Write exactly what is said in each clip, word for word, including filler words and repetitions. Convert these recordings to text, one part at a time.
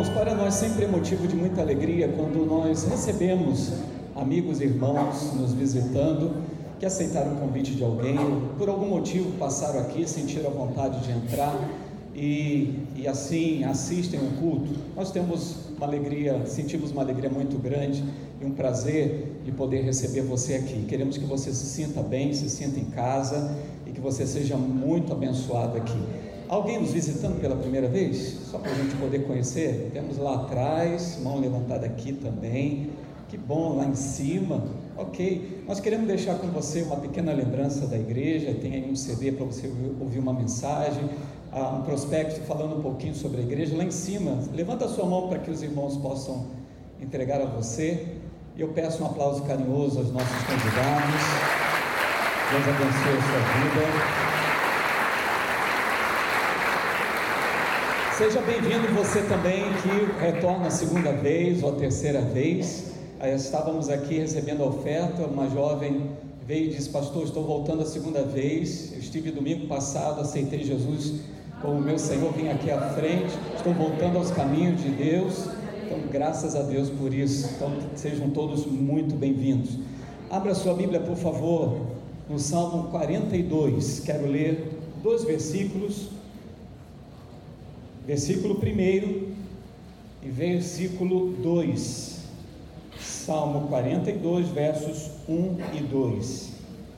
Irmãos, para nós sempre é motivo de muita alegria quando nós recebemos amigos e irmãos nos visitando, que aceitaram o convite de alguém, por algum motivo passaram aqui, sentiram a vontade de entrar e, e assim assistem o culto. Nós temos uma alegria, sentimos uma alegria muito grande e um prazer de poder receber você aqui. Queremos que você se sinta bem, se sinta em casa e que você seja muito abençoado aqui. Alguém nos visitando pela primeira vez? Só para a gente poder conhecer. Temos lá atrás, mão levantada aqui também. Que bom, lá em cima. Ok, nós queremos deixar com você uma pequena lembrança da igreja. Tem aí um C D para você ouvir uma mensagem, um prospecto falando um pouquinho sobre a igreja. Lá em cima, levanta a sua mão para que os irmãos possam entregar a você. E eu peço um aplauso carinhoso aos nossos convidados. Deus abençoe a sua vida. Seja bem-vindo você também que retorna a segunda vez ou a terceira vez. Estávamos aqui recebendo a oferta, uma jovem veio e disse: pastor, estou voltando a segunda vez, eu estive domingo passado, aceitei Jesus como meu Senhor, vim aqui à frente, estou voltando aos caminhos de Deus, então graças a Deus por isso. Então sejam todos muito bem-vindos. Abra sua Bíblia, por favor, no Salmo quarenta e dois, quero ler dois versículos, versículo primeiro e versículo dois. Salmo quarenta e dois, versos um e dois.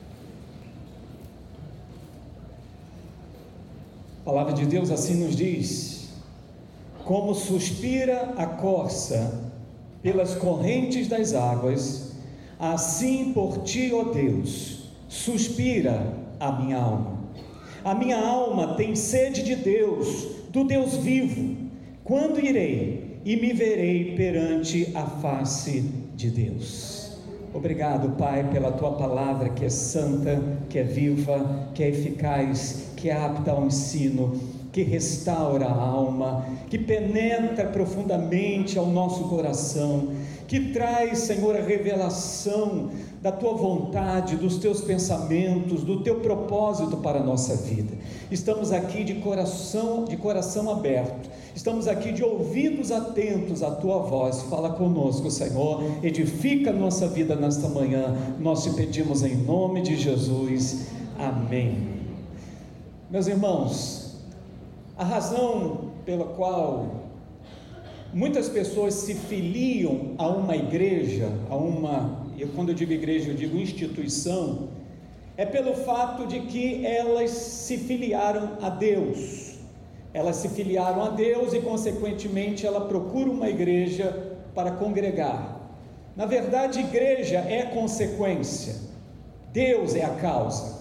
A palavra de Deus assim nos diz: como suspira a corça pelas correntes das águas, assim por ti, ó Deus, suspira a minha alma. A minha alma tem sede de Deus, do Deus vivo. Quando irei e me verei perante a face de Deus? Obrigado, Pai, pela tua palavra que é santa, que é viva, que é eficaz, que é apta ao ensino, que restaura a alma, que penetra profundamente ao nosso coração, que traz, Senhor, a revelação da tua vontade, dos teus pensamentos, do teu propósito para a nossa vida. Estamos aqui de coração, de coração aberto, estamos aqui de ouvidos atentos à tua voz. Fala conosco, Senhor, edifica a nossa vida nesta manhã, nós te pedimos em nome de Jesus, amém. Meus irmãos, a razão pela qual muitas pessoas se filiam a uma igreja, a uma, e quando eu digo igreja eu digo instituição, é pelo fato de que elas se filiaram a Deus. Elas se filiaram a Deus e consequentemente ela procura uma igreja para congregar. Na verdade, igreja é consequência, Deus é a causa.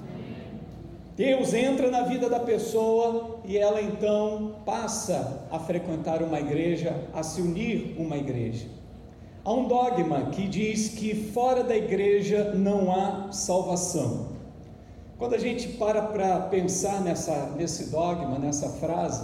Deus entra na vida da pessoa e ela então passa a frequentar uma igreja, a se unir uma igreja. Há um dogma que diz que fora da igreja não há salvação. Quando a gente para para pensar nessa, nesse dogma, nessa frase,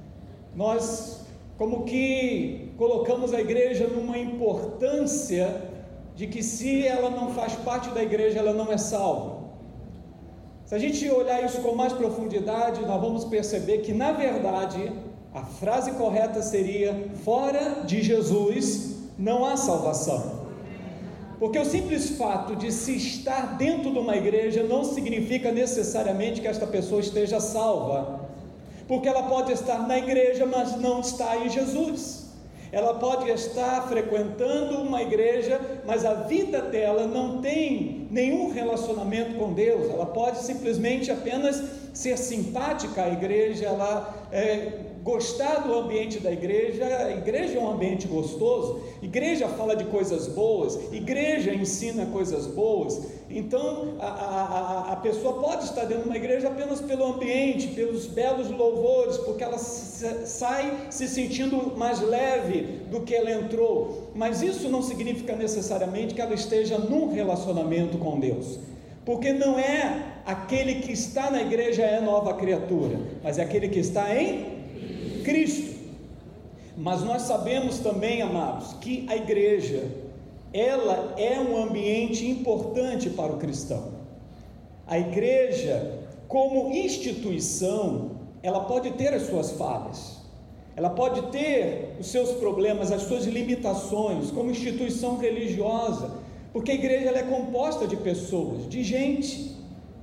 nós como que colocamos a igreja numa importância de que se ela não faz parte da igreja, ela não é salva. Se a gente olhar isso com mais profundidade, nós vamos perceber que, na verdade, a frase correta seria: fora de Jesus não há salvação. Porque o simples fato de se estar dentro de uma igreja não significa necessariamente que esta pessoa esteja salva, porque ela pode estar na igreja, mas não está em Jesus. Ela pode estar frequentando uma igreja, mas a vida dela não tem nenhum relacionamento com Deus. Ela pode simplesmente apenas ser simpática à igreja, ela é, gostar do ambiente da igreja. A igreja é um ambiente gostoso, igreja fala de coisas boas, igreja ensina coisas boas. Então a, a, a pessoa pode estar dentro de uma igreja apenas pelo ambiente, pelos belos louvores, porque ela se, sai se sentindo mais leve do que ela entrou, mas isso não significa necessariamente que ela esteja num relacionamento com Deus, porque não é aquele que está na igreja é nova criatura, mas é aquele que está em Cristo. Mas nós sabemos também, amados, que a igreja, ela é um ambiente importante para o cristão. A igreja, como instituição, ela pode ter as suas falhas, ela pode ter os seus problemas, as suas limitações, como instituição religiosa, porque a igreja ela é composta de pessoas, de gente,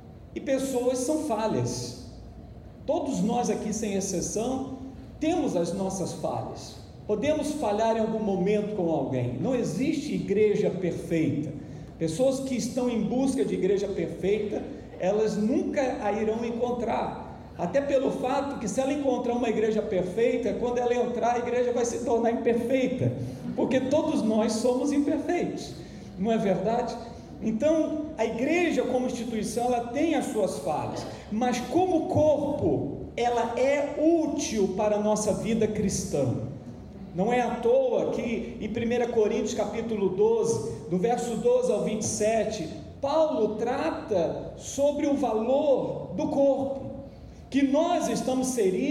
e pessoas são falhas. Todos nós aqui, sem exceção, temos as nossas falhas, podemos falhar em algum momento com alguém. Não existe igreja perfeita. Pessoas que estão em busca de igreja perfeita, elas nunca a irão encontrar, até pelo fato que, se ela encontrar uma igreja perfeita, quando ela entrar, a igreja vai se tornar imperfeita, porque todos nós somos imperfeitos, não é verdade? Então, a igreja como instituição, ela tem as suas falhas, mas como corpo, ela é útil para a nossa vida cristã. Não é à toa que em primeira Coríntios capítulo doze, do verso doze ao vinte e sete, Paulo trata sobre o valor do corpo, que nós estamos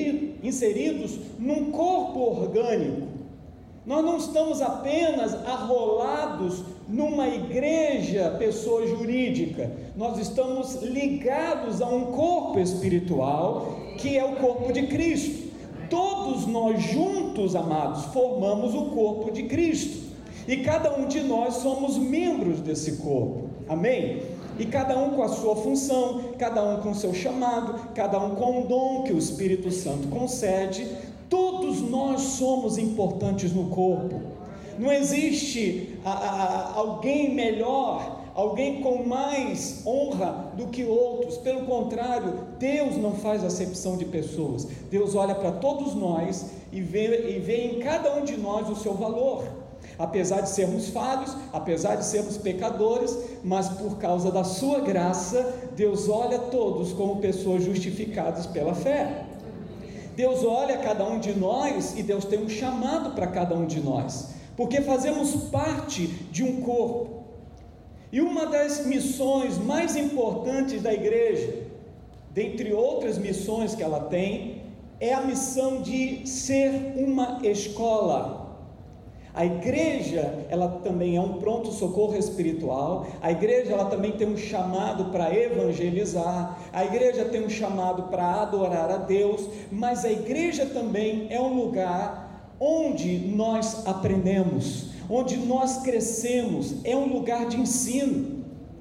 inseridos num corpo orgânico. Nós não estamos apenas arrolados numa igreja, pessoa jurídica, nós estamos ligados a um corpo espiritual, que é o corpo de Cristo. Todos nós juntos, amados, formamos o corpo de Cristo, e cada um de nós somos membros desse corpo, amém? E cada um com a sua função, cada um com o seu chamado, cada um com o dom que o Espírito Santo concede. Todos nós somos importantes no corpo. Não existe a, a, alguém melhor, alguém com mais honra do que outros. Pelo contrário, Deus não faz acepção de pessoas. Deus olha para todos nós e vê, e vê em cada um de nós o seu valor. Apesar de sermos falhos, apesar de sermos pecadores, mas por causa da sua graça, Deus olha todos como pessoas justificadas pela fé. Deus olha cada um de nós, e Deus tem um chamado para cada um de nós, porque fazemos parte de um corpo. E uma das missões mais importantes da igreja, dentre outras missões que ela tem, é a missão de ser uma escola. A igreja, ela também é um pronto-socorro espiritual. A igreja, ela também tem um chamado para evangelizar. A igreja tem um chamado para adorar a Deus. Mas a igreja também é um lugar onde nós aprendemos, onde nós crescemos. É um lugar de ensino.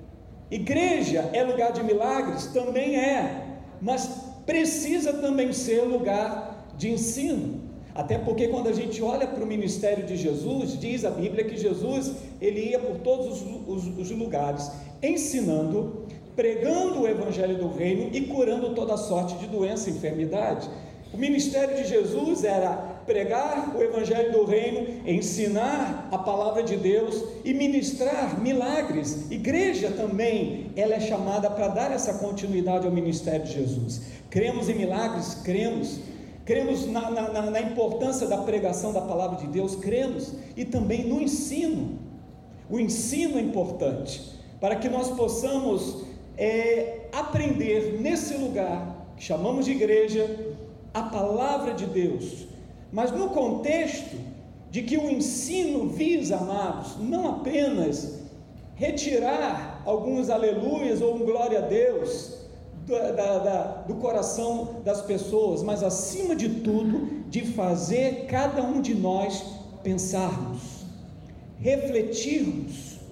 Igreja é lugar de milagres? Também é, mas precisa também ser lugar de ensino. Até porque quando a gente olha para o ministério de Jesus, diz a Bíblia que Jesus, ele ia por todos os, os, os lugares, ensinando, pregando o evangelho do reino e curando toda sorte de doença e enfermidade. O ministério de Jesus era pregar o evangelho do reino, ensinar a palavra de Deus e ministrar milagres. Igreja também, ela é chamada para dar essa continuidade ao ministério de Jesus. Cremos em milagres? Cremos. Cremos na, na, na importância da pregação da palavra de Deus? Cremos. E também no ensino. O ensino é importante, para que nós possamos é, aprender nesse lugar, que chamamos de igreja, a palavra de Deus, mas no contexto de que o ensino visa, amados, não apenas retirar alguns aleluias ou um glória a Deus Da, da, da, do coração das pessoas, mas acima de tudo, de fazer cada um de nós pensarmos, refletirmos,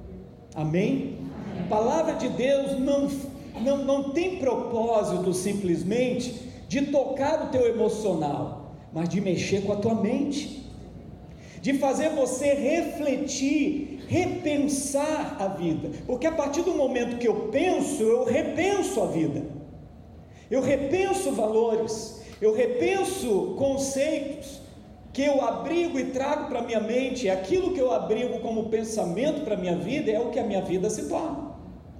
amém? A palavra de Deus não, não, não tem propósito simplesmente de tocar o teu emocional, mas de mexer com a tua mente, de fazer você refletir, repensar a vida, porque a partir do momento que eu penso, eu repenso a vida, eu repenso valores, eu repenso conceitos que eu abrigo e trago para a minha mente. É aquilo que eu abrigo como pensamento para a minha vida, é o que a minha vida se torna.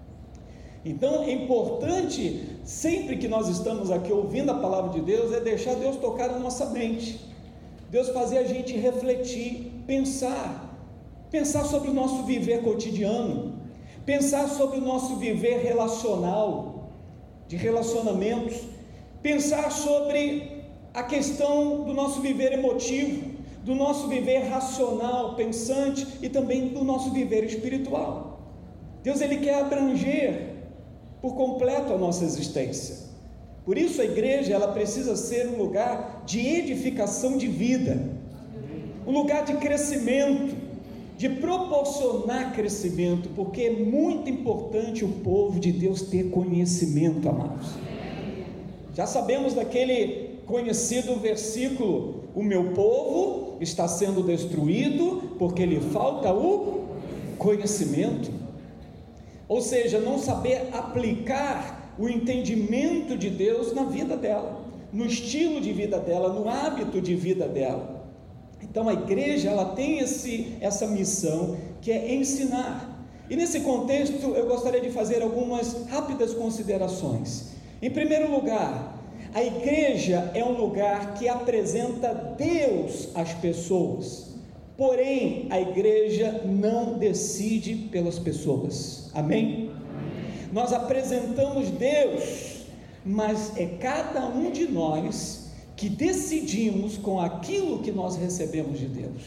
Então é importante, sempre que nós estamos aqui ouvindo a palavra de Deus, é deixar Deus tocar a nossa mente, Deus fazer a gente refletir, pensar, pensar sobre o nosso viver cotidiano, pensar sobre o nosso viver relacional, de relacionamentos, pensar sobre a questão do nosso viver emotivo, do nosso viver racional, pensante, e também do nosso viver espiritual. Deus, ele quer abranger por completo a nossa existência. Por isso a igreja, ela precisa ser um lugar de edificação de vida, um lugar de crescimento, de proporcionar crescimento, porque é muito importante o povo de Deus ter conhecimento, amados. Já sabemos daquele conhecido versículo: o meu povo está sendo destruído porque lhe falta o conhecimento. Ou seja, não saber aplicar o entendimento de Deus na vida dela, no estilo de vida dela, no hábito de vida dela. Então a igreja, ela tem esse, essa missão, que é ensinar. E nesse contexto eu gostaria de fazer algumas rápidas considerações. Em primeiro lugar, a igreja é um lugar que apresenta Deus às pessoas, porém a igreja não decide pelas pessoas. Amém? Nós apresentamos Deus, mas é cada um de nós que decidimos com aquilo que nós recebemos de Deus.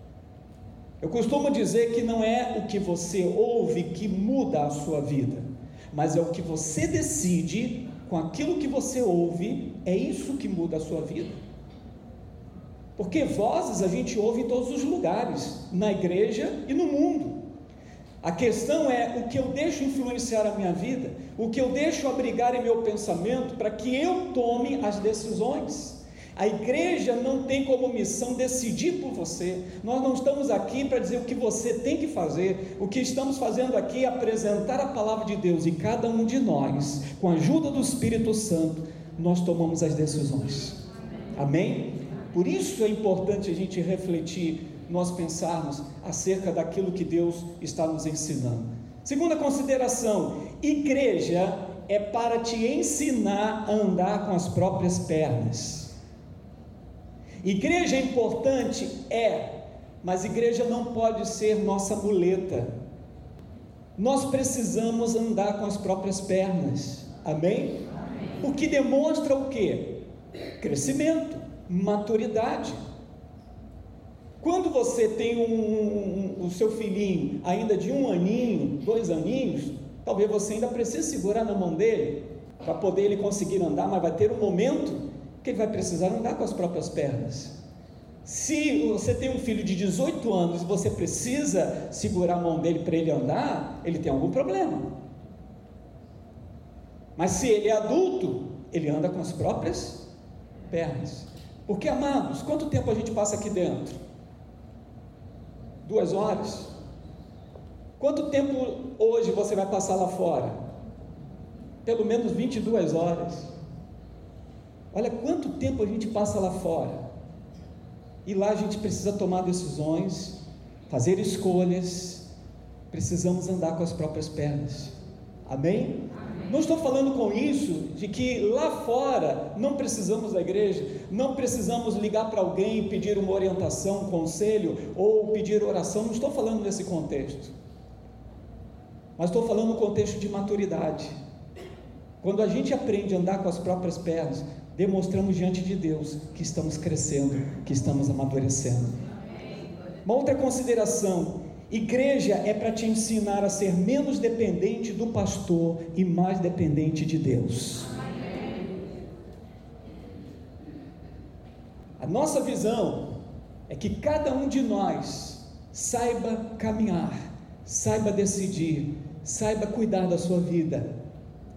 Eu costumo dizer que não é o que você ouve que muda a sua vida, mas é o que você decide com aquilo que você ouve, é isso que muda a sua vida. Porque vozes a gente ouve em todos os lugares, na igreja e no mundo. A questão é o que eu deixo influenciar a minha vida, o que eu deixo abrigar em meu pensamento, para que eu tome as decisões. A igreja não tem como missão decidir por você. Nós não estamos aqui para dizer o que você tem que fazer. O que estamos fazendo aqui é apresentar a palavra de Deus, e cada um de nós, com a ajuda do Espírito Santo, nós tomamos as decisões. Amém? Por isso é importante a gente refletir, nós pensarmos acerca daquilo que Deus está nos ensinando. Segunda consideração: igreja é para te ensinar a andar com as próprias pernas. Igreja é importante? É, mas igreja não pode ser nossa muleta. Nós precisamos andar com as próprias pernas. Amém? Amém. O que demonstra o quê? Crescimento, maturidade. Quando você tem um, um, um, o seu filhinho ainda de um aninho, dois aninhos, talvez você ainda precise segurar na mão dele, para poder ele conseguir andar, mas vai ter um momento que ele vai precisar andar com as próprias pernas. Se você tem um filho de dezoito anos e você precisa segurar a mão dele para ele andar, ele tem algum problema. Mas se ele é adulto, ele anda com as próprias pernas. Porque, amados, quanto tempo a gente passa aqui dentro? Duas horas? Quanto tempo hoje você vai passar lá fora? Pelo menos vinte e duas horas. Olha quanto tempo a gente passa lá fora, e lá a gente precisa tomar decisões, fazer escolhas, precisamos andar com as próprias pernas. Amém? Amém. Não estou falando com isso de que lá fora não precisamos da igreja, não precisamos ligar para alguém e pedir uma orientação, um conselho, ou pedir oração. Não estou falando nesse contexto, mas estou falando no contexto de maturidade. Quando a gente aprende a andar com as próprias pernas, demonstramos diante de Deus que estamos crescendo, que estamos amadurecendo. Uma outra consideração: igreja é para te ensinar a ser menos dependente do pastor e mais dependente de Deus. A nossa visão é que cada um de nós saiba caminhar, saiba decidir, saiba cuidar da sua vida.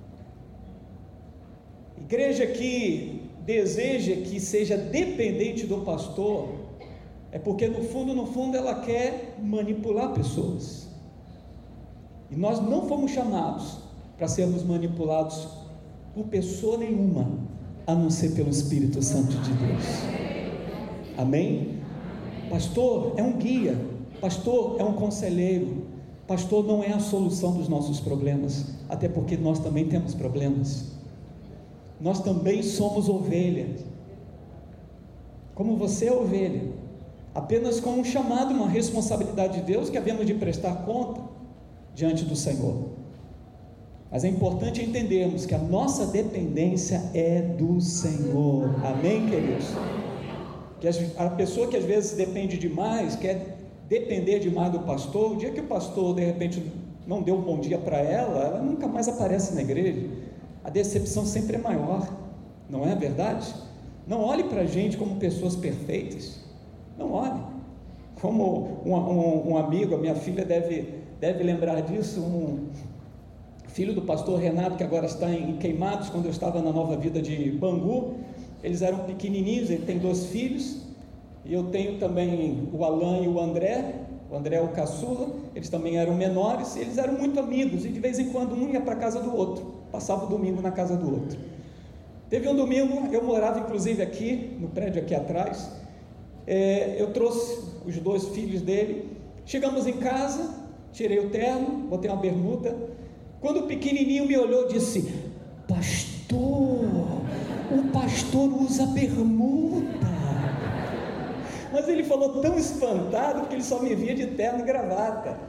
Igreja que deseja que seja dependente do pastor, é porque no fundo, no fundo ela quer manipular pessoas, e nós não fomos chamados para sermos manipulados por pessoa nenhuma, a não ser pelo Espírito Santo de Deus. Amém? Pastor é um guia, pastor é um conselheiro, pastor não é a solução dos nossos problemas, até porque nós também temos problemas. Nós também somos ovelhas, como você é ovelha, apenas com um chamado, uma responsabilidade de Deus, que havemos de prestar conta diante do Senhor. Mas é importante entendermos que a nossa dependência é do Senhor. Amém, queridos? Que a pessoa que às vezes depende demais, quer depender demais do pastor, o dia que o pastor de repente não deu um bom dia para ela, ela nunca mais aparece na igreja. A decepção sempre é maior. não é verdade? Não olhe para a gente como pessoas perfeitas, não olhe. Como um, um, um amigo, a minha filha deve, deve lembrar disso, um filho do pastor Renato, que agora está em Queimados, quando eu estava na Nova Vida de Bangu, eles eram pequenininhos, ele tem dois filhos, e eu tenho também o Alan e o André, o André é o caçula, eles também eram menores, e eles eram muito amigos, e de vez em quando um ia para a casa do outro, passava o domingo na casa do outro. Teve um domingo, eu morava inclusive aqui, no prédio aqui atrás, é, eu trouxe os dois filhos dele, chegamos em casa, tirei o terno, botei uma bermuda, quando o pequenininho me olhou e disse: pastor, o pastor usa bermuda. Mas ele falou tão espantado, porque ele só me via de terno e gravata.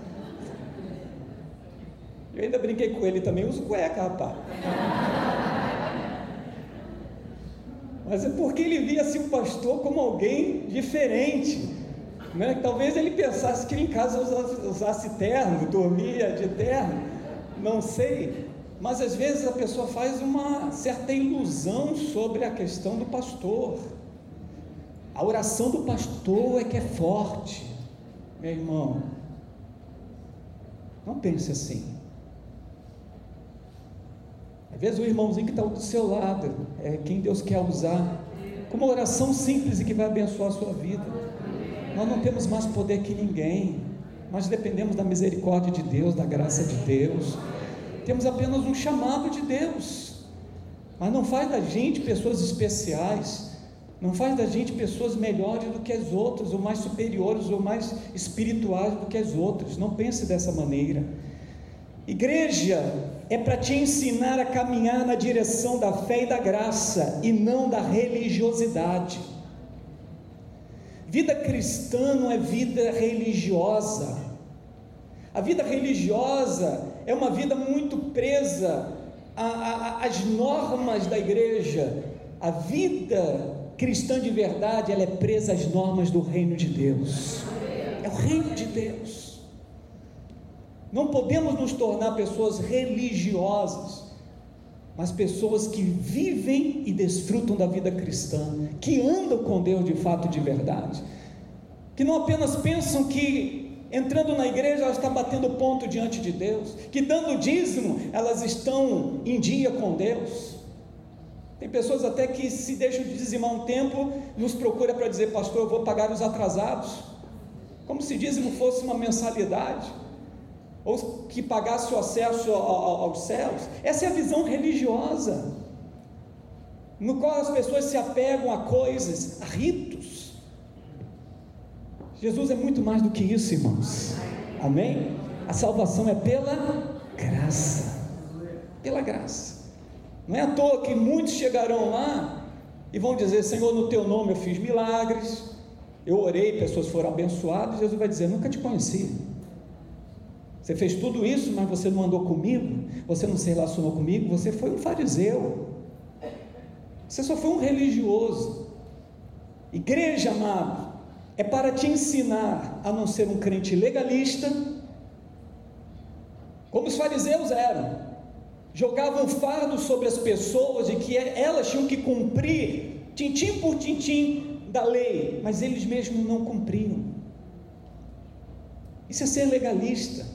Eu ainda brinquei com ele também, uso cueca, rapaz. Mas é porque ele via assim o pastor como alguém diferente, né? Talvez ele pensasse que em casa usasse, usasse terno, dormia de terno, não sei, mas às vezes a pessoa faz uma certa ilusão sobre a questão do pastor. A oração do pastor é que é forte, meu irmão. Não pense assim. Às vezes o irmãozinho que está do seu lado é quem Deus quer usar como uma oração simples e que vai abençoar a sua vida. Nós não temos mais poder que ninguém, nós dependemos da misericórdia de Deus, da graça de Deus, temos apenas um chamado de Deus, mas não faz da gente pessoas especiais, não faz da gente pessoas melhores do que as outras, ou mais superiores, ou mais espirituais do que as outras. Não pense dessa maneira. Igreja é para te ensinar a caminhar na direção da fé e da graça, e não da religiosidade. Vida cristã não é vida religiosa. A vida religiosa é uma vida muito presa às normas da igreja. A vida cristã de verdade, ela é presa às normas do reino de Deus. É o reino de Deus. Não podemos nos tornar pessoas religiosas, mas pessoas que vivem e desfrutam da vida cristã, que andam com Deus de fato e de verdade, que não apenas pensam que entrando na igreja elas estão batendo ponto diante de Deus, que dando dízimo elas estão em dia com Deus. Tem pessoas até que se deixam de dizimar um tempo, nos procura para dizer: pastor, eu vou pagar os atrasados, como se dízimo fosse uma mensalidade, ou que pagasse o acesso aos céus. Essa é a visão religiosa, no qual as pessoas se apegam a coisas, a ritos. Jesus é muito mais do que isso, irmãos, amém? A salvação é pela graça, pela graça. Não é à toa que muitos chegarão lá e vão dizer: Senhor, no teu nome eu fiz milagres, eu orei, pessoas foram abençoadas. Jesus vai dizer: nunca te conheci. Você fez tudo isso, mas você não andou comigo, você não se relacionou comigo, você foi um fariseu, você só foi um religioso. Igreja, amado, é para te ensinar a não ser um crente legalista, como os fariseus eram. Jogavam fardo sobre as pessoas de que elas tinham que cumprir tintim por tintim da lei, mas eles mesmos não cumpriam. Isso é ser legalista.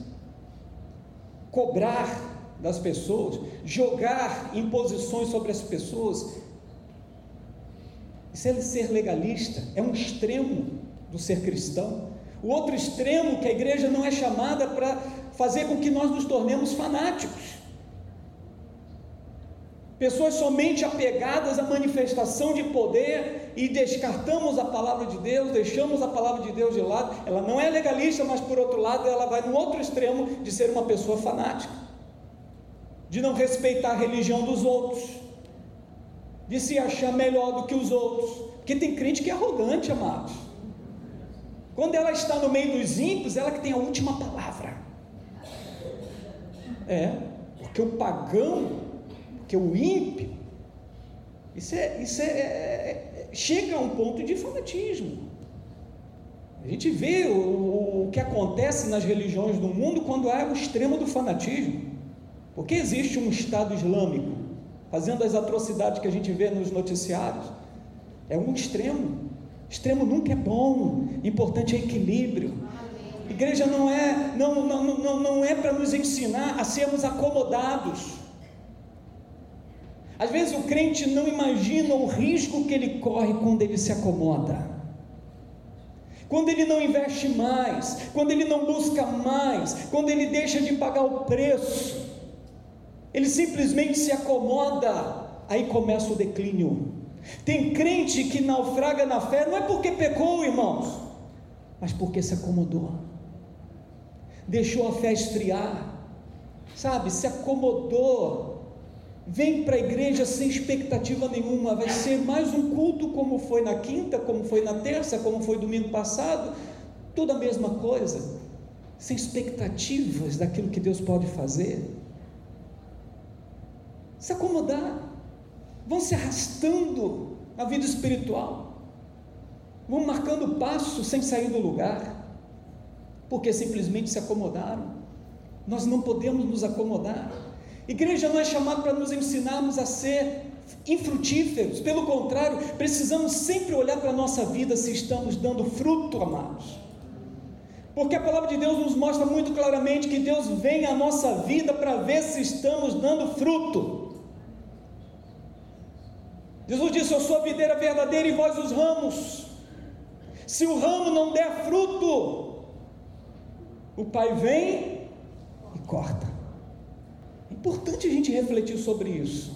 Cobrar das pessoas, jogar imposições sobre as pessoas, isso é ser legalista, é um extremo do ser cristão. O outro extremo, que a igreja não é chamada para fazer com que nós nos tornemos fanáticos, pessoas somente apegadas à manifestação de poder, e descartamos a palavra de Deus, deixamos a palavra de Deus de lado. Ela não é legalista, mas por outro lado ela vai no outro extremo de ser uma pessoa fanática, de não respeitar a religião dos outros, de se achar melhor do que os outros, porque tem crente que é arrogante, amados. Quando ela está no meio dos ímpios, ela que tem a última palavra. É, porque o pagão, porque o ímpio, isso é, isso é, é chega a um ponto de fanatismo. A gente vê o, o que acontece nas religiões do mundo quando há o extremo do fanatismo, porque existe um Estado Islâmico, fazendo as atrocidades que a gente vê nos noticiários. É um extremo. Extremo nunca é bom. Importante é equilíbrio. Igreja não é, não, não, não, não é para nos ensinar a sermos acomodados. Às vezes o crente não imagina o risco que ele corre quando ele se acomoda, quando ele não investe mais, quando ele não busca mais, quando ele deixa de pagar o preço, ele simplesmente se acomoda, aí começa o declínio. Tem crente que naufraga na fé, não é porque pecou, irmãos, mas porque se acomodou, deixou a fé esfriar, sabe, se acomodou. Vem para a igreja sem expectativa nenhuma, vai ser mais um culto como foi na quinta, como foi na terça, como foi domingo passado, tudo a mesma coisa, sem expectativas daquilo que Deus pode fazer. Se acomodar, vão se arrastando na vida espiritual, vão marcando passo sem sair do lugar, porque simplesmente se acomodaram. Nós não podemos nos acomodar. Igreja não é chamada para nos ensinarmos a ser infrutíferos, pelo contrário, precisamos sempre olhar para a nossa vida se estamos dando fruto, amados, porque a palavra de Deus nos mostra muito claramente que Deus vem à nossa vida para ver se estamos dando fruto. Jesus disse: eu sou a videira verdadeira e vós os ramos. Se o ramo não der fruto, o Pai vem e corta. É importante a gente refletir sobre isso.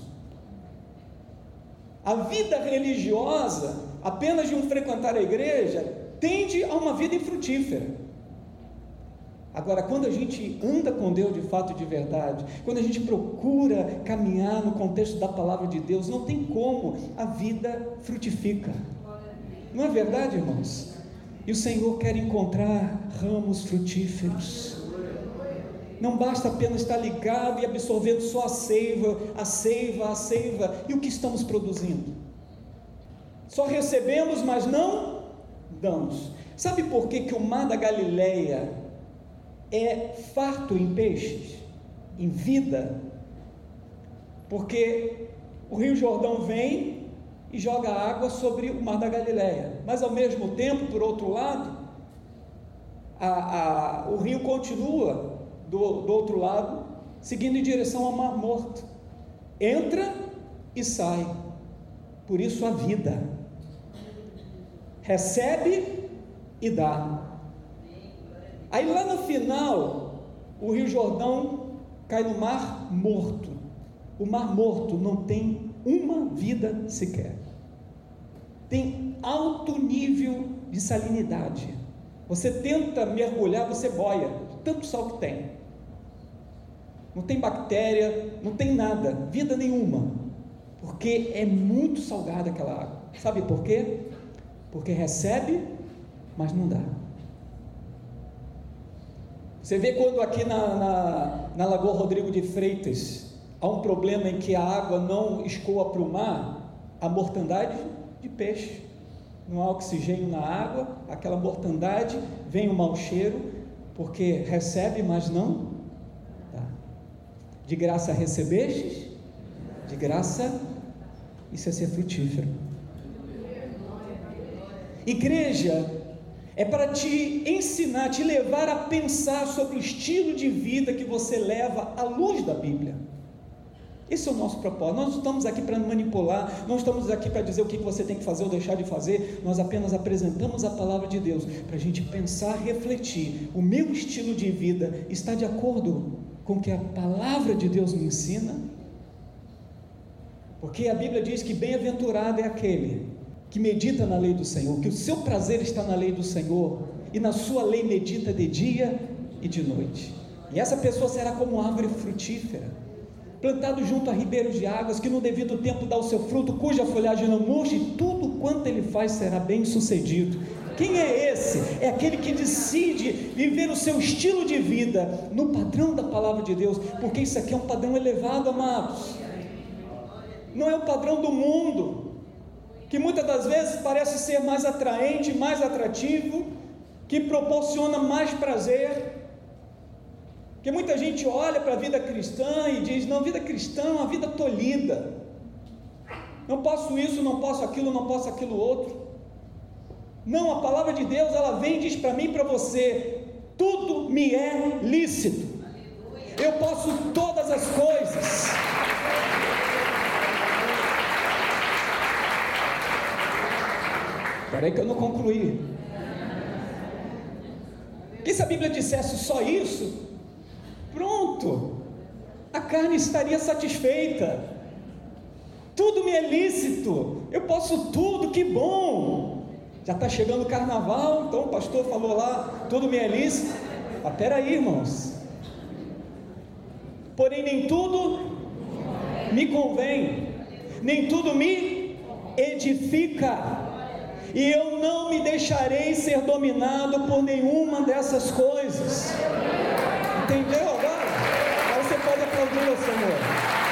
A vida religiosa, apenas de um frequentar a igreja, tende a uma vida infrutífera. Agora, quando a gente anda com Deus de fato e de verdade, quando a gente procura caminhar no contexto da palavra de Deus, não tem como, a vida frutifica. Não é verdade, irmãos? E o Senhor quer encontrar ramos frutíferos. Não basta apenas estar ligado e absorvendo só a seiva, a seiva, a seiva. E o que estamos produzindo? Só recebemos, mas não damos. Sabe por que que o mar da Galileia é farto em peixes, em vida? Porque o Rio Jordão vem e joga água sobre o mar da Galileia, mas ao mesmo tempo, por outro lado, a, a, o rio continua Do, do outro lado, seguindo em direção ao Mar Morto, entra e sai. Por isso a vida recebe e dá. Aí lá no final, o Rio Jordão cai no Mar Morto. O Mar Morto não tem uma vida sequer, tem alto nível de salinidade. Você tenta mergulhar, você boia, tanto sal que tem. Não tem bactéria, não tem nada, vida nenhuma, porque é muito salgada aquela água. Sabe por quê? Porque recebe, mas não dá. Você vê quando aqui na, na, na Lagoa Rodrigo de Freitas há um problema em que a água não escoa para o mar, a mortandade de peixe. Não há oxigênio na água, aquela mortandade, vem o mau cheiro, porque recebe, mas não dá. De graça recebestes, de graça, isso é ser frutífero. Igreja é para te ensinar, te levar a pensar sobre o estilo de vida que você leva à luz da Bíblia. Esse é o nosso propósito. Nós não estamos aqui para manipular, não estamos aqui para dizer o que você tem que fazer ou deixar de fazer. Nós apenas apresentamos a palavra de Deus para a gente pensar, refletir. O meu estilo de vida está de acordo com o que a palavra de Deus me ensina? Porque a Bíblia diz que bem-aventurado é aquele que medita na lei do Senhor, que o seu prazer está na lei do Senhor, e na sua lei medita de dia e de noite. E essa pessoa será como árvore frutífera, plantado junto a ribeiros de águas, que no devido tempo dá o seu fruto, cuja folhagem não murcha, e tudo quanto ele faz será bem sucedido. Quem é esse? É aquele que decide viver o seu estilo de vida no padrão da palavra de Deus, porque isso aqui é um padrão elevado, amados. Não é o padrão do mundo, que muitas das vezes parece ser mais atraente, mais atrativo, que proporciona mais prazer. Porque muita gente olha para a vida cristã e diz: não, vida cristã é uma vida tolhida, não posso isso, não posso aquilo, não posso aquilo outro. Não, a palavra de Deus, ela vem e diz para mim e para você: tudo me é lícito, eu posso todas as coisas. Espera aí que eu não concluí. Porque se a Bíblia dissesse só isso, pronto, a carne estaria satisfeita. Tudo me é lícito, eu posso tudo, que bom. Já está chegando o carnaval, então o pastor falou lá, tudo me é lícito. Mas peraí, irmãos, porém nem tudo me convém, nem tudo me edifica, e eu não me deixarei ser dominado por nenhuma dessas coisas. Entendeu agora? Aí você pode aplaudir o Senhor.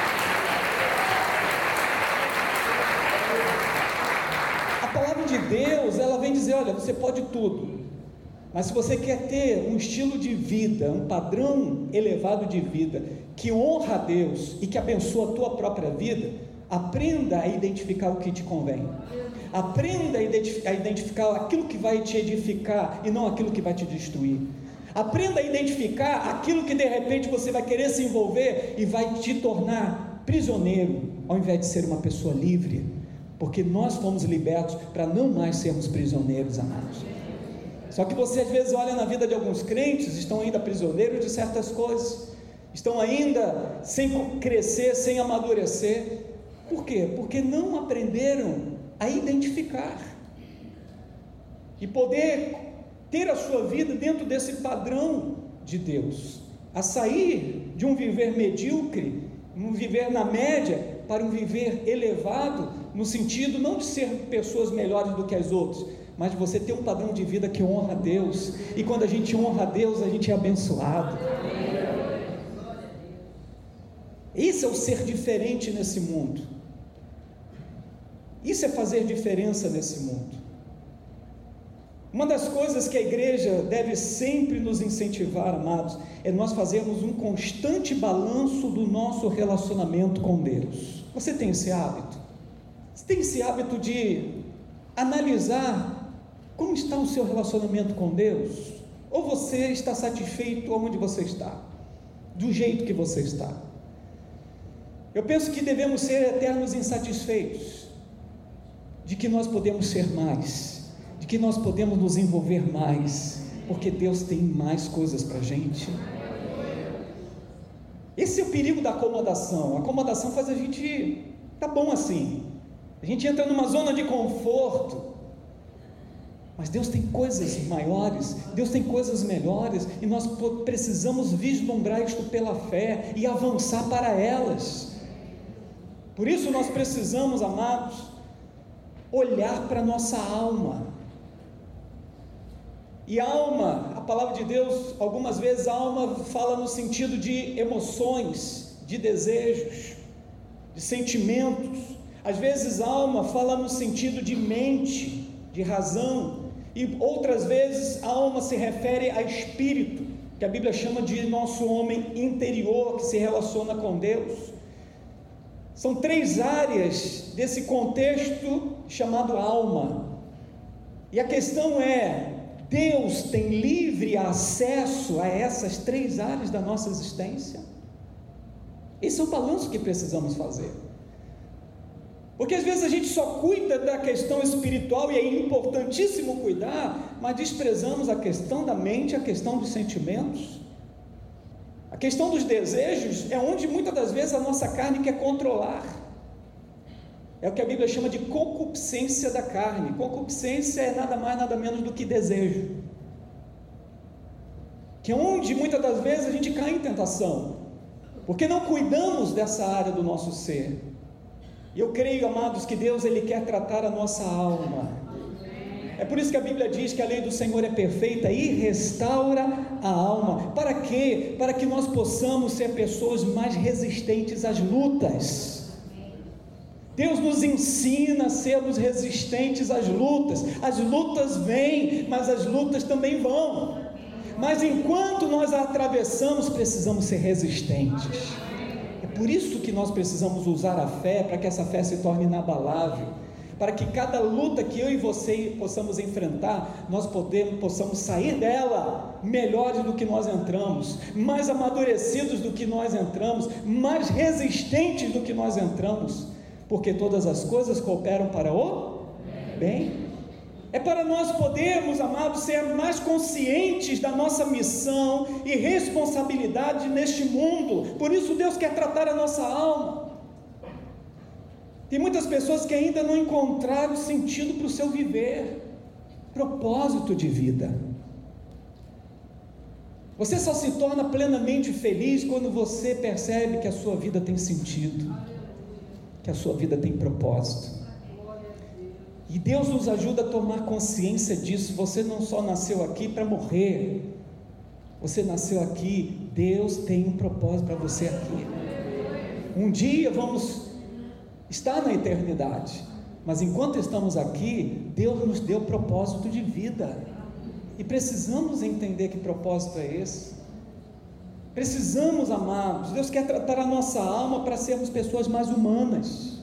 A palavra de Deus, ela vem dizer: olha, você pode tudo, mas se você quer ter um estilo de vida, um padrão elevado de vida, que honra a Deus e que abençoa a tua própria vida, aprenda a identificar o que te convém. Aprenda a identificar, a identificar aquilo que vai te edificar e não aquilo que vai te destruir. Aprenda a identificar aquilo que de repente você vai querer se envolver e vai te tornar prisioneiro, ao invés de ser uma pessoa livre, porque nós fomos libertos para não mais sermos prisioneiros, amados. Só que você às vezes olha na vida de alguns crentes, estão ainda prisioneiros de certas coisas, estão ainda sem crescer, sem amadurecer. Por quê? Porque não aprenderam a identificar e poder ter a sua vida dentro desse padrão de Deus, a sair de um viver medíocre, um viver na média, para um viver elevado, no sentido não de ser pessoas melhores do que as outras, mas de você ter um padrão de vida que honra a Deus. E quando a gente honra a Deus, a gente é abençoado. Esse é o ser diferente nesse mundo. Isso é fazer diferença nesse mundo. Uma das coisas que a igreja deve sempre nos incentivar, amados, é nós fazermos um constante balanço do nosso relacionamento com Deus. Você tem esse hábito? Você tem esse hábito de analisar como está o seu relacionamento com Deus? Ou você está satisfeito onde você está, do jeito que você está? Eu penso que devemos ser eternos insatisfeitos, de que nós podemos ser mais, de que nós podemos nos envolver mais, porque Deus tem mais coisas para a gente. Esse é o perigo da acomodação. A acomodação faz a gente, tá bom assim, a gente entra numa zona de conforto, mas Deus tem coisas maiores, Deus tem coisas melhores, e nós precisamos vislumbrar isto pela fé e avançar para elas. Por isso nós precisamos, amados, olhar para a nossa alma. E alma, a palavra de Deus, algumas vezes a alma fala no sentido de emoções, de desejos, de sentimentos. Às vezes alma fala no sentido de mente, de razão, e outras vezes a alma se refere a espírito, que a Bíblia chama de nosso homem interior, que se relaciona com Deus. São três áreas desse contexto chamado alma, e a questão é: Deus tem livre acesso a essas três áreas da nossa existência? Esse é o balanço que precisamos fazer, porque às vezes a gente só cuida da questão espiritual, e é importantíssimo cuidar, mas desprezamos a questão da mente, a questão dos sentimentos. A questão dos desejos é onde muitas das vezes a nossa carne quer controlar. É o que a Bíblia chama de concupiscência da carne. Concupiscência é nada mais, nada menos do que desejo, que é onde muitas das vezes a gente cai em tentação, porque não cuidamos dessa área do nosso ser. E eu creio, amados, que Deus ele quer tratar a nossa alma. É por isso que a Bíblia diz que a lei do Senhor é perfeita e restaura a alma. Para quê? Para que nós possamos ser pessoas mais resistentes às lutas. Deus nos ensina a sermos resistentes às lutas. As lutas vêm, mas as lutas também vão. Mas enquanto nós a atravessamos, precisamos ser resistentes. É por isso que nós precisamos usar a fé, para que essa fé se torne inabalável, para que cada luta que eu e você possamos enfrentar, nós podemos, possamos sair dela melhores do que nós entramos, mais amadurecidos do que nós entramos, mais resistentes do que nós entramos, porque todas as coisas cooperam para o bem. É para nós podermos, amados, ser mais conscientes da nossa missão e responsabilidade neste mundo. Por isso Deus quer tratar a nossa alma. Tem muitas pessoas que ainda não encontraram sentido para o seu viver, propósito de vida. Você só se torna plenamente feliz quando você percebe que a sua vida tem sentido, que a sua vida tem propósito. E Deus nos ajuda a tomar consciência disso. Você não só nasceu aqui para morrer, você nasceu aqui, Deus tem um propósito para você aqui. Um dia vamos estar na eternidade, mas enquanto estamos aqui, Deus nos deu propósito de vida, e precisamos entender que propósito é esse. Precisamos, amados, Deus quer tratar a nossa alma para sermos pessoas mais humanas.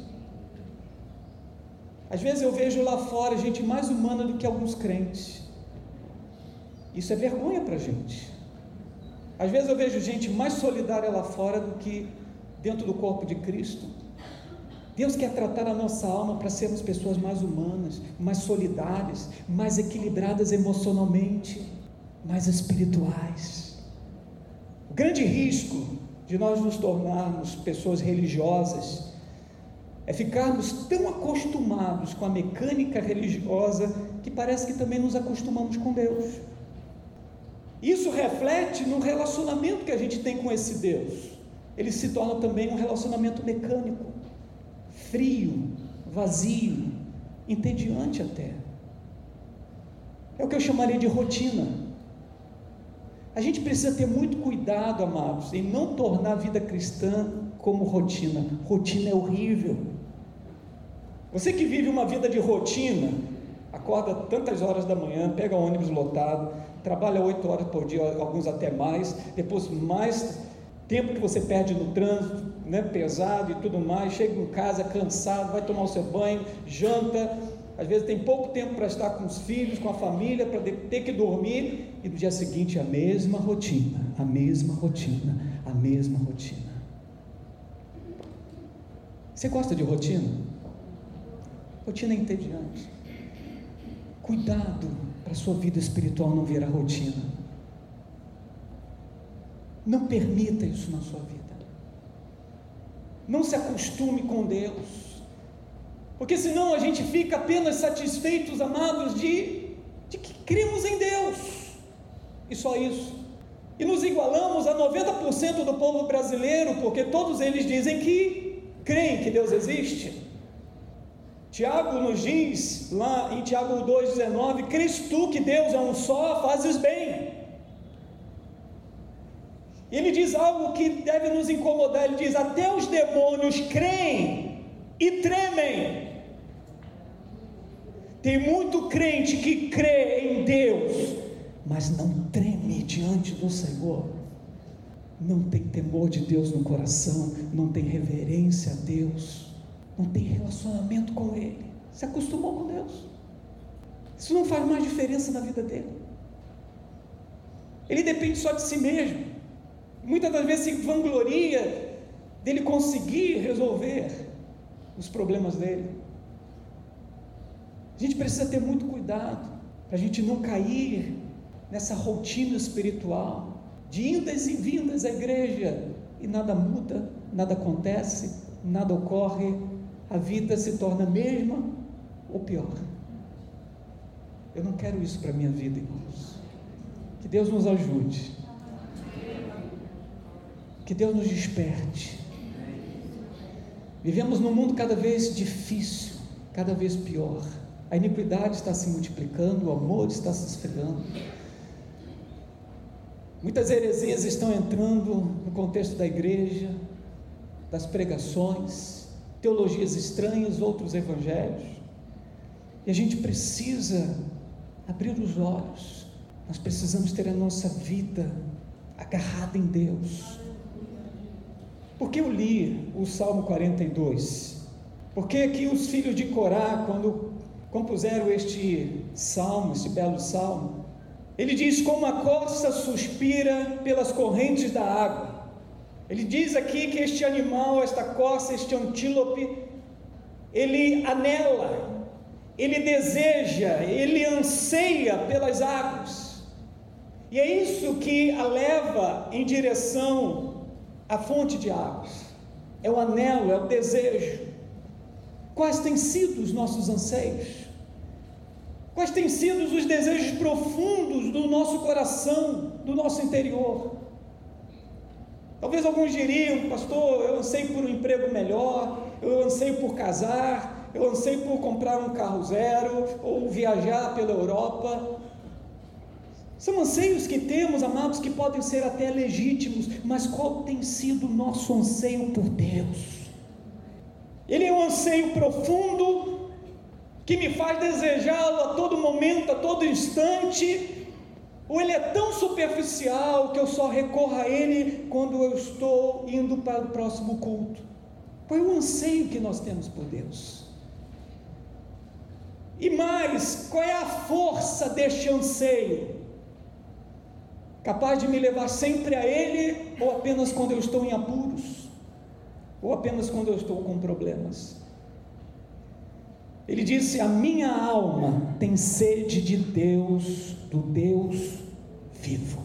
Às vezes eu vejo lá fora gente mais humana do que alguns crentes. Isso é vergonha para a gente. Às vezes eu vejo gente mais solidária lá fora do que dentro do corpo de Cristo. Deus quer tratar a nossa alma para sermos pessoas mais humanas, mais solidárias, mais equilibradas emocionalmente, mais espirituais. O grande risco de nós nos tornarmos pessoas religiosas é ficarmos tão acostumados com a mecânica religiosa que parece que também nos acostumamos com Deus. Isso reflete no relacionamento que a gente tem com esse Deus. Ele se torna também um relacionamento mecânico, frio, vazio, entediante até. É o que eu chamaria de rotina. A gente precisa ter muito cuidado, amados, em não tornar a vida cristã como rotina. Rotina é horrível. Você que vive uma vida de rotina, acorda tantas horas da manhã, pega um ônibus lotado, trabalha oito horas por dia, alguns até mais, depois mais tempo que você perde no trânsito, né, pesado e tudo mais, chega em casa cansado, vai tomar o seu banho, janta, às vezes tem pouco tempo para estar com os filhos, com a família, para ter que dormir, e no dia seguinte a mesma rotina, a mesma rotina, a mesma rotina. Você gosta de rotina? Rotina é entediante. Cuidado para a sua vida espiritual não virar rotina. Não permita isso na sua vida. Não se acostume com Deus, porque senão a gente fica apenas satisfeitos, amados, de, de que cremos em Deus, e só isso, e nos igualamos a noventa por cento do povo brasileiro, porque todos eles dizem que creem que Deus existe. Tiago nos diz, lá em Tiago dois, dezenove, crês tu que Deus é um só, fazes bem. Ele diz algo que deve nos incomodar, ele diz, até os demônios creem e tremem. Tem muito crente que crê em Deus, mas não treme diante do Senhor, não tem temor de Deus no coração, não tem reverência a Deus, não tem relacionamento com Ele, se acostumou com Deus. Isso não faz mais diferença na vida dele. Ele depende só de si mesmo. Muitas das vezes se vangloria dele conseguir resolver os problemas dele. A gente precisa ter muito cuidado para a gente não cair nessa rotina espiritual de indas e vindas à igreja e nada muda, nada acontece, nada ocorre, a vida se torna a mesma ou pior. Eu não quero isso para a minha vida, irmãos. Que Deus nos ajude, que Deus nos desperte. Vivemos num mundo cada vez difícil, cada vez pior. A iniquidade está se multiplicando, o amor está se esfriando. Muitas heresias estão entrando no contexto da igreja, das pregações, teologias estranhas, outros evangelhos. E a gente precisa abrir os olhos Nós precisamos ter a nossa vida agarrada em Deus. Por que eu li o Salmo quarenta e dois? Porque aqui os filhos de Corá, quando compuseram este salmo, este belo salmo, ele diz: como a corça suspira pelas correntes da água. Ele diz aqui que este animal, esta corça, este antílope, ele anela, ele deseja, ele anseia pelas águas. E é isso que a leva em direção à fonte de águas. É o anelo, é o desejo. Quais têm sido os nossos anseios? Quais têm sido os desejos profundos do nosso coração, do nosso interior? Talvez alguns diriam: pastor, eu anseio por um emprego melhor, eu anseio por casar, eu anseio por comprar um carro zero, ou viajar pela Europa. São anseios que temos, amados, que podem ser até legítimos, mas qual tem sido o nosso anseio por Deus? Ele é um anseio profundo, que me faz desejá-lo a todo momento, a todo instante, ou ele é tão superficial que eu só recorro a ele quando eu estou indo para o próximo culto? Qual é o anseio que nós temos por Deus? E mais, qual é a força deste anseio? Capaz de me levar sempre a Ele, ou apenas quando eu estou em apuros, ou apenas quando eu estou com problemas? Ele disse: a minha alma tem sede de Deus, do Deus vivo.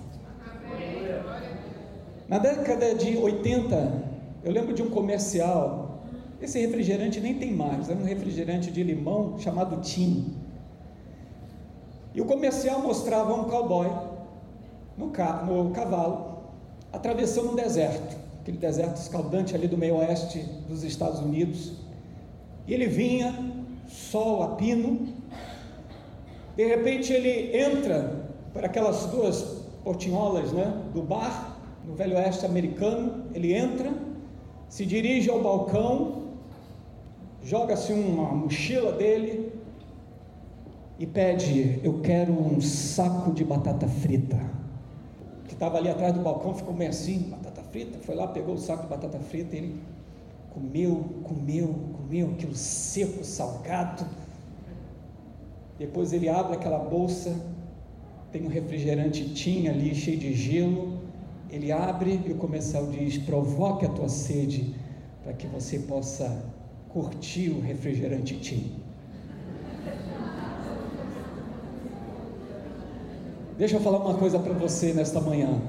Na década de oitenta, eu lembro de um comercial. Esse refrigerante nem tem mais, era um refrigerante de limão chamado Tim. E o comercial mostrava um cowboy no, ca, no cavalo, atravessando um deserto, aquele deserto escaldante ali do meio oeste dos Estados Unidos. E ele vinha, sol a pino. De repente ele entra por aquelas duas portinholas, né, do bar, no velho oeste americano. Ele entra, se dirige ao balcão, joga-se uma mochila dele e pede: eu quero um saco de batata frita. Que estava ali atrás do balcão ficou meio assim: batata frita? Foi lá, pegou o saco de batata frita, ele comeu, comeu, comeu aquilo seco, salgado. Depois ele abre aquela bolsa, tem um refrigerante Tim ali cheio de gelo. Ele abre e o comercial diz: provoque a tua sede para que você possa curtir o refrigerante Tim. Deixa eu falar uma coisa para você nesta manhã.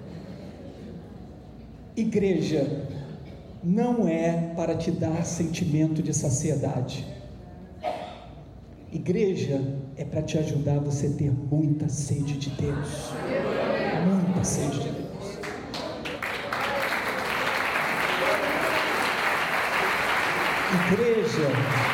Igreja não é para te dar sentimento de saciedade. Igreja é para te ajudar você ter muita sede de Deus. Muita sede de Deus. Igreja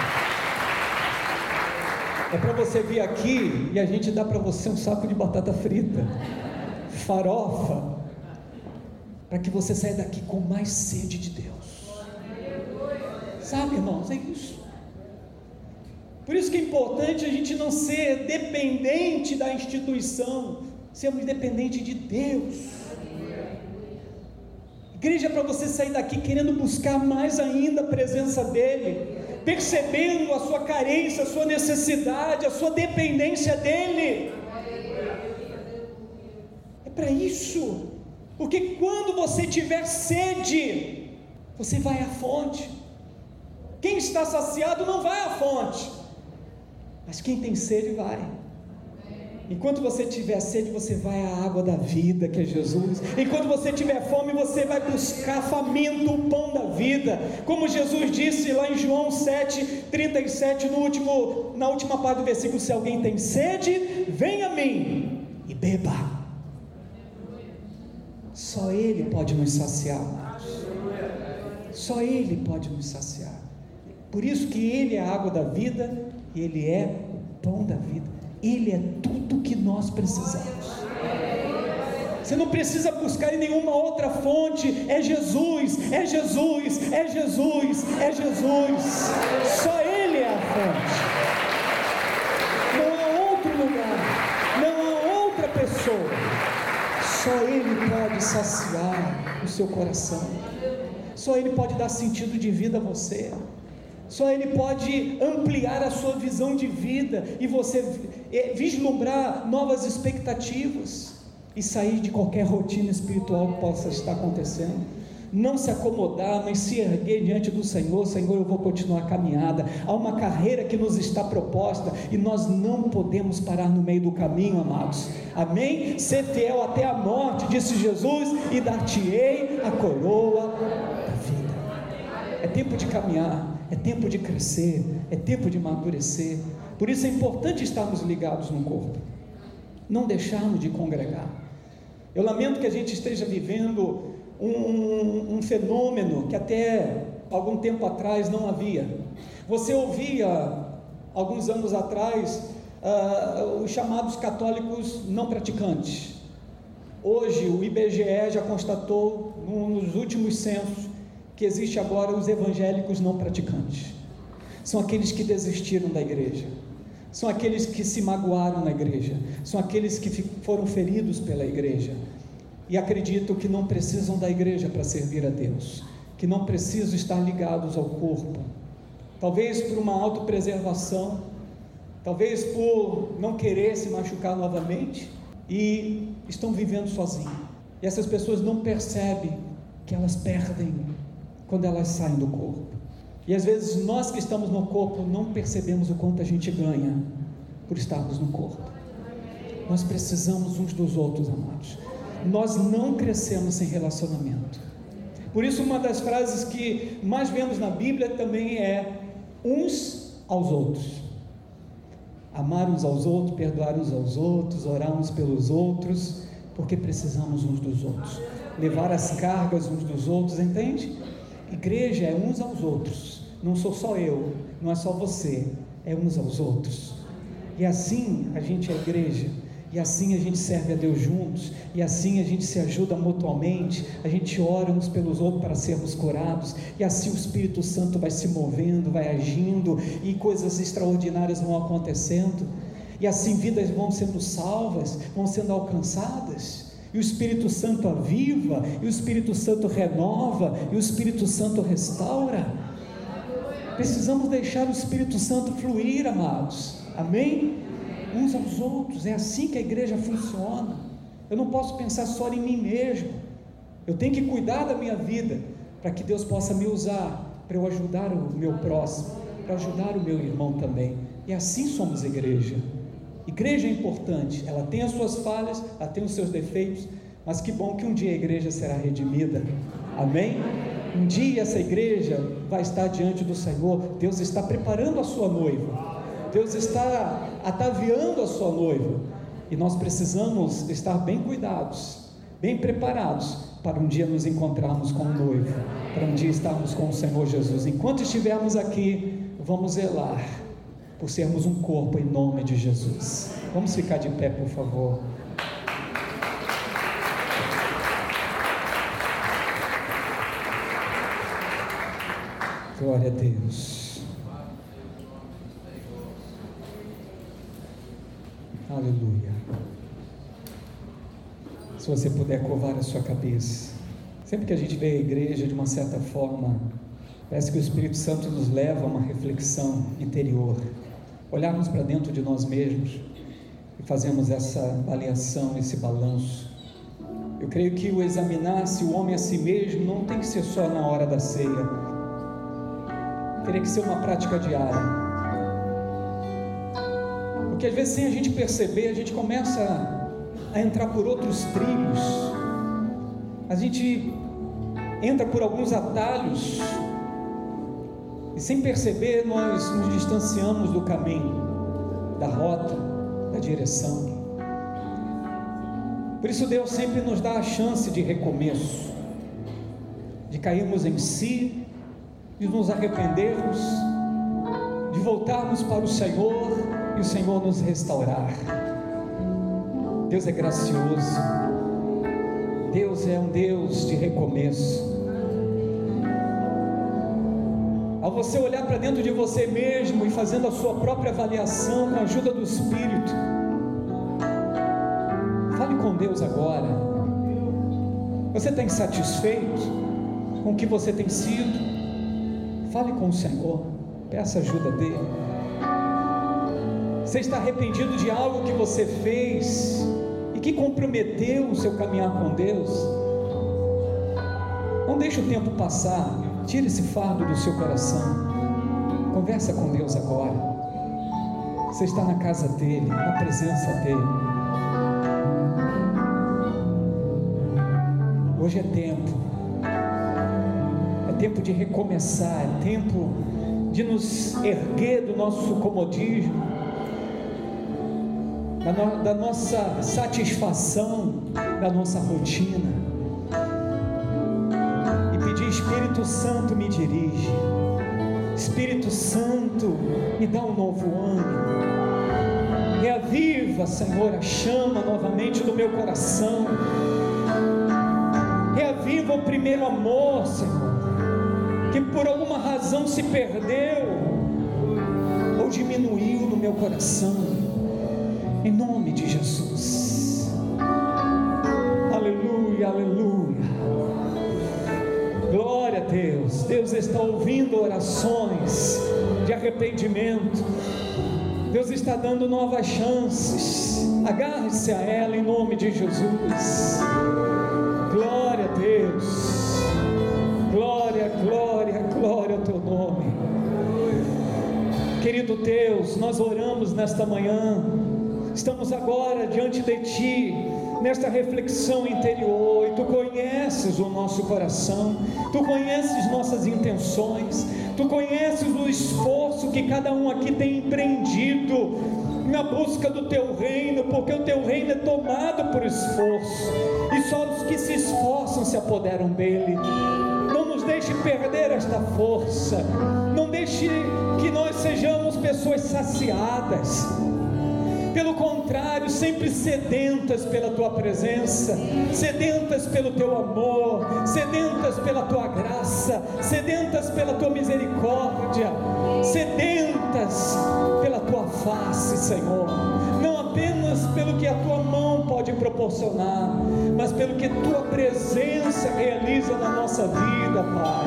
é para você vir aqui e a gente dá para você um saco de batata frita, farofa, para que você saia daqui com mais sede de Deus. Sabe, irmãos, é isso. Por isso que é importante a gente não ser dependente da instituição, sermos dependentes de Deus. Igreja é para você sair daqui querendo buscar mais ainda a presença dEle, percebendo a sua carência, a sua necessidade, a sua dependência dEle. É para isso, porque quando você tiver sede, você vai à fonte. Quem está saciado não vai à fonte, mas quem tem sede vai. Enquanto você tiver sede, você vai à água da vida, que é Jesus. Enquanto você tiver fome, você vai buscar faminto o pão da vida, como Jesus disse lá em João sete, trinta e sete, no último, na última parte do versículo: se alguém tem sede, venha a mim e beba. Só Ele pode nos saciar, amados. Só Ele pode nos saciar. Por isso que Ele é a água da vida, e Ele é o pão da vida. Ele é tudo que nós precisamos. Você não precisa buscar em nenhuma outra fonte. É Jesus, é Jesus, é Jesus, é Jesus. Só Ele é a fonte. Não há outro lugar, não há outra pessoa Só Ele pode saciar o seu coração. Só Ele pode dar sentido de vida a você. Só Ele pode ampliar a sua visão de vida e você vislumbrar novas expectativas e sair de qualquer rotina espiritual que possa estar acontecendo. Não se acomodar, mas se erguer diante do Senhor. Senhor, eu vou continuar a caminhada. Há uma carreira que nos está proposta e nós não podemos parar no meio do caminho, amados. Amém? Ser fiel até a morte, disse Jesus, e dar-te-ei a coroa da vida. É tempo de caminhar, é tempo de crescer, é tempo de amadurecer. Por isso é importante estarmos ligados no corpo, não deixarmos de congregar. Eu lamento que a gente esteja vivendo Um, um, um fenômeno que até algum tempo atrás não havia. Você ouvia, alguns anos atrás, uh, os chamados católicos não praticantes. Hoje o I B G E já constatou, nos últimos censos, que existe agora os evangélicos não praticantes. São aqueles que desistiram da igreja, são aqueles que se magoaram na igreja, são aqueles que foram feridos pela igreja, e acreditam que não precisam da igreja para servir a Deus, que não precisam estar ligados ao corpo, talvez por uma autopreservação, talvez por não querer se machucar novamente, e estão vivendo sozinhos, e essas pessoas não percebem que elas perdem quando elas saem do corpo, e às vezes nós que estamos no corpo não percebemos o quanto a gente ganha por estarmos no corpo. Nós precisamos uns dos outros, amados. Nós não crescemos sem relacionamento. Por isso uma das frases que mais vemos na Bíblia também é uns aos outros. Amar uns aos outros, perdoar uns aos outros, orar uns pelos outros, porque precisamos uns dos outros, levar as cargas uns dos outros, entende? Igreja é uns aos outros, não sou só eu, não é só você, é uns aos outros, e assim a gente é igreja. E assim a gente serve a Deus juntos, e assim a gente se ajuda mutuamente, a gente ora uns pelos outros para sermos curados, e assim o Espírito Santo vai se movendo, vai agindo, e coisas extraordinárias vão acontecendo, e assim vidas vão sendo salvas, vão sendo alcançadas, e o Espírito Santo aviva, e o Espírito Santo renova, e o Espírito Santo restaura. Precisamos deixar o Espírito Santo fluir, amados, amém? Uns aos outros, é assim que a igreja funciona. Eu não posso pensar só em mim mesmo, eu tenho que cuidar da minha vida, para que Deus possa me usar, para eu ajudar o meu próximo, para ajudar o meu irmão também, e assim somos igreja. Igreja é importante, ela tem as suas falhas, ela tem os seus defeitos, mas que bom que um dia a igreja será redimida, amém? Um dia essa igreja vai estar diante do Senhor, Deus está preparando a sua noiva, Deus está ataviando a sua noiva, e nós precisamos estar bem cuidados, bem preparados, para um dia nos encontrarmos com o noivo, para um dia estarmos com o Senhor Jesus. Enquanto estivermos aqui, vamos zelar por sermos um corpo em nome de Jesus. Vamos ficar de pé, por favor. Glória a Deus. Aleluia. Se você puder curvar a sua cabeça. Sempre que a gente vê a igreja, de uma certa forma, parece que o Espírito Santo nos leva a uma reflexão interior, olharmos para dentro de nós mesmos e fazemos essa avaliação, esse balanço. Eu creio que o examinar-se o homem a si mesmo não tem que ser só na hora da ceia, teria que ser uma prática diária. Porque às vezes, sem a gente perceber, a gente começa a entrar por outros trilhos, a gente entra por alguns atalhos, e sem perceber nós nos distanciamos do caminho, da rota, da direção. Por isso Deus sempre nos dá a chance de recomeço, de cairmos em si, de nos arrependermos, de voltarmos para o Senhor, e o Senhor nos restaurar. Deus é gracioso, Deus é um Deus de recomeço. Ao você olhar para dentro de você mesmo e fazendo a sua própria avaliação com a ajuda do Espírito, fale com Deus agora. Você está insatisfeito com o que você tem sido? Fale com o Senhor, peça ajuda dele. Você está arrependido de algo que você fez e que comprometeu o seu caminhar com Deus? Não deixe o tempo passar, tire esse fardo do seu coração, conversa com Deus agora. Você está na casa dele, na presença dele. Hoje é tempo, é tempo de recomeçar, é tempo de nos erguer do nosso comodismo, da, no, da nossa satisfação, da nossa rotina, e pedir: Espírito Santo, me dirige, Espírito Santo, me dá um novo ânimo, reaviva, Senhor, a chama novamente do meu coração, reaviva o primeiro amor, Senhor, que por alguma razão se perdeu ou diminuiu no meu coração, em nome de Jesus. Aleluia, aleluia, glória a Deus. Deus está ouvindo orações de arrependimento, Deus está dando novas chances, agarre-se a ela em nome de Jesus. Glória a Deus, glória, glória, glória ao teu nome. Querido Deus, nós oramos nesta manhã, estamos agora diante de Ti, nesta reflexão interior, e Tu conheces o nosso coração, Tu conheces nossas intenções, Tu conheces o esforço que cada um aqui tem empreendido na busca do Teu reino, porque o Teu reino é tomado por esforço, e só os que se esforçam se apoderam dele. Não nos deixe perder esta força, não deixe que nós sejamos pessoas saciadas, pelo contrário, sempre sedentas pela Tua presença, sedentas pelo Teu amor, sedentas pela Tua graça, sedentas pela Tua misericórdia, sedentas pela Tua face, Senhor, não apenas pelo que a Tua mão pode proporcionar, mas pelo que Tua presença realiza na nossa vida,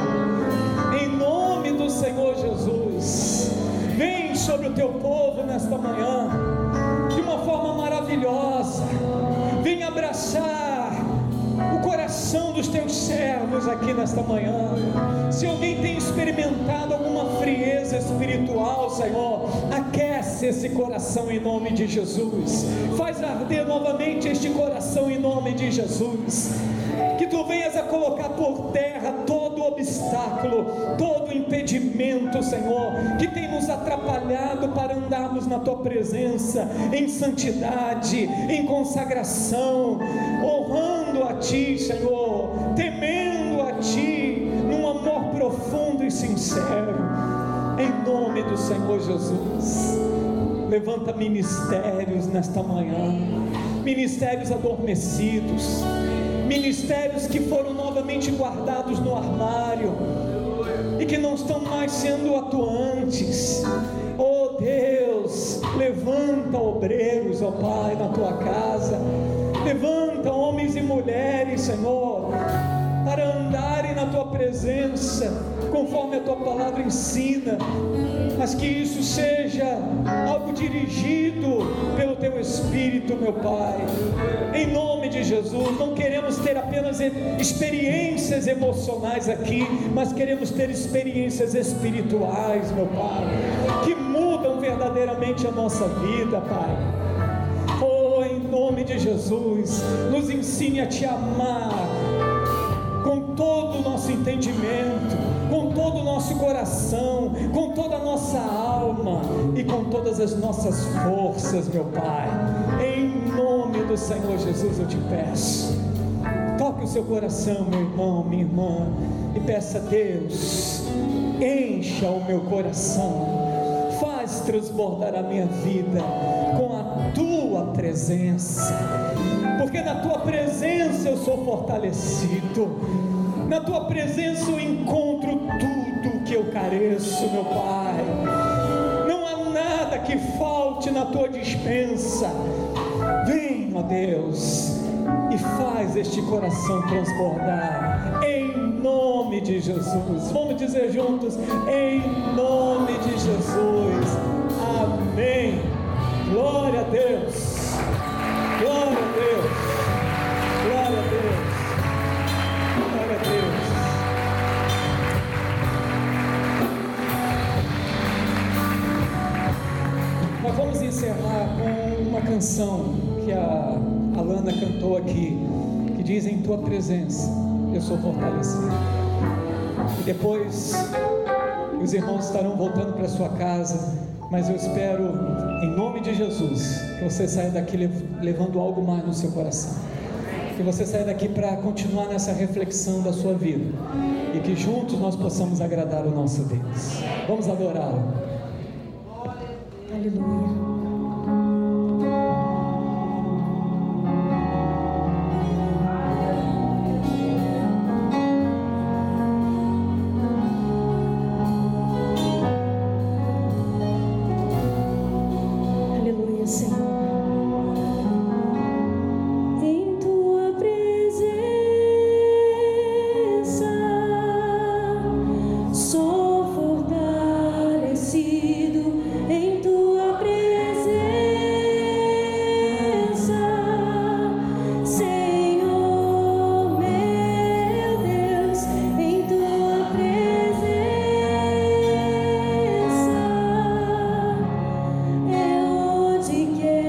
Pai. Em nome do Senhor Jesus, vem sobre o Teu povo nesta manhã, de uma forma maravilhosa, vem abraçar o coração dos Teus servos aqui nesta manhã. Se alguém tem experimentado alguma frieza espiritual, Senhor, aquece esse coração em nome de Jesus, faz arder novamente este coração em nome de Jesus, que Tu venhas a colocar por terra todo obstáculo, todo impedimento, Senhor, que tem nos atrapalhado para andarmos na Tua presença, em santidade, em consagração, honrando a Ti, Senhor, temendo a Ti, num amor profundo e sincero, em nome do Senhor Jesus. Levanta ministérios nesta manhã, ministérios adormecidos, ministérios que foram novamente guardados no armário e que não estão mais sendo atuantes. Oh Deus, levanta obreiros, ó Pai, na Tua casa, levanta homens e mulheres, Senhor, para andarem na Tua presença, conforme a Tua palavra ensina, mas que isso seja algo dirigido pelo Teu Espírito, meu Pai, em nome de Jesus. Não queremos ter apenas experiências emocionais aqui, mas queremos ter experiências espirituais, meu Pai, que mudam verdadeiramente a nossa vida, Pai. Oh, em nome de Jesus, nos ensine a Te amar com todo o nosso entendimento, com todo o nosso coração, com toda a nossa alma e com todas as nossas forças, meu Pai. Em nome do Senhor Jesus eu Te peço, toque o seu coração, meu irmão, minha irmã, e peça a Deus: encha o meu coração, faz transbordar a minha vida com a Tua presença, porque na Tua presença eu sou fortalecido, na Tua presença eu encontro tudo que eu careço, meu Pai. Não há nada que falte na Tua despensa. Vem, ó Deus, e faz este coração transbordar, em nome de Jesus. Vamos dizer juntos, em nome de Jesus, amém. Glória a Deus, glória a Deus, glória a Deus, glória a Deus. Nós vamos encerrar com uma canção que a Alana cantou aqui, que diz: em tua presença eu sou fortalecido. E depois os irmãos estarão voltando para sua casa, mas eu espero, em nome de Jesus, que você saia daqui levando algo mais no seu coração, que você saia daqui para continuar nessa reflexão da sua vida, e que juntos nós possamos agradar o nosso Deus. Vamos adorá-lo. Aleluia. Te quero.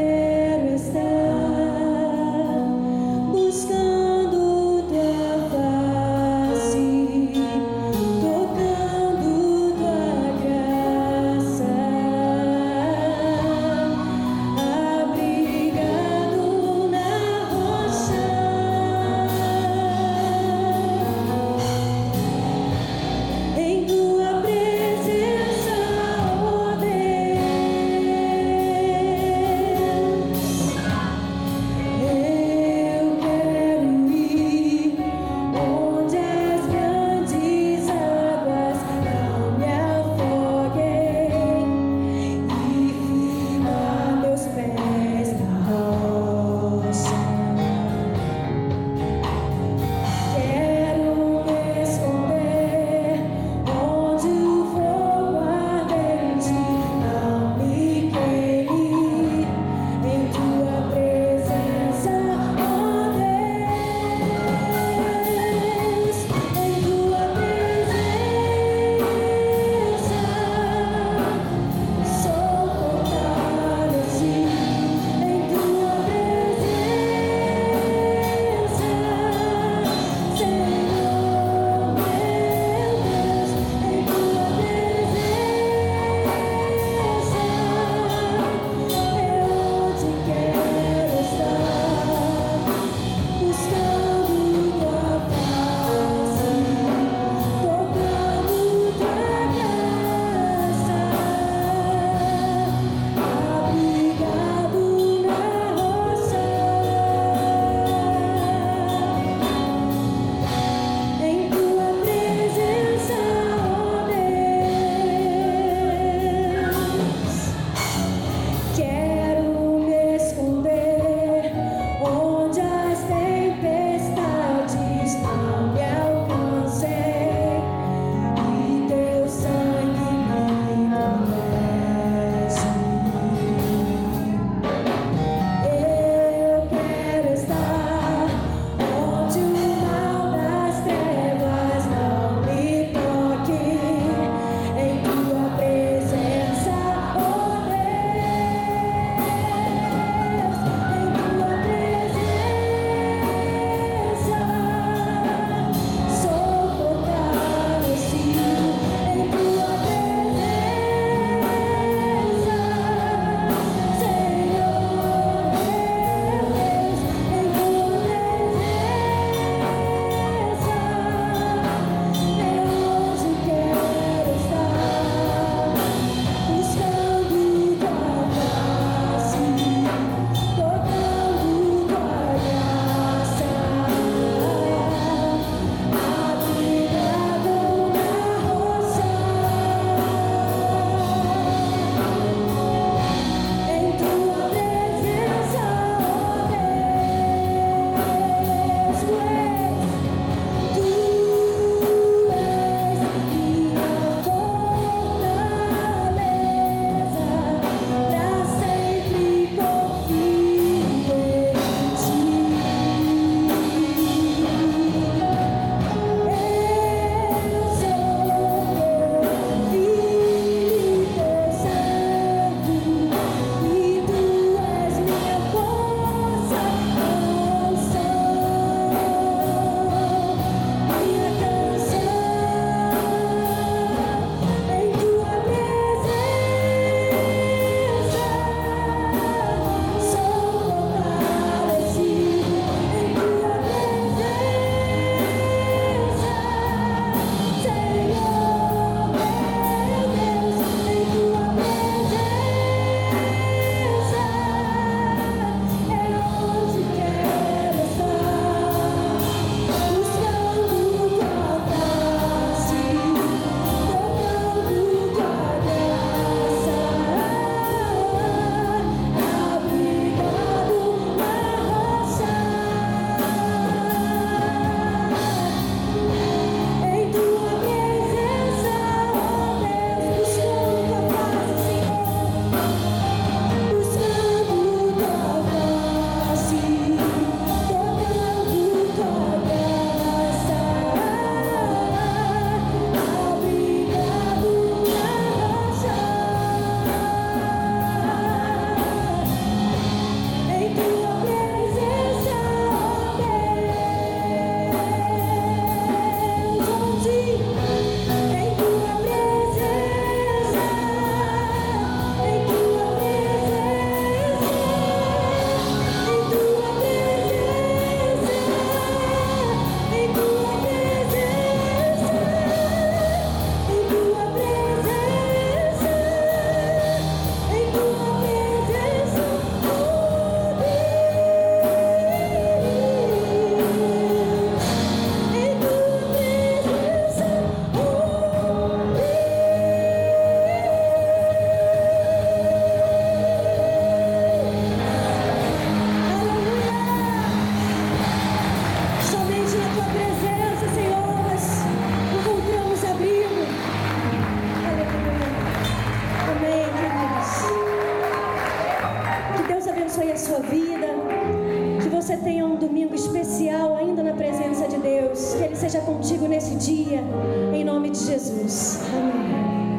contigo nesse dia, em nome de Jesus. Amém.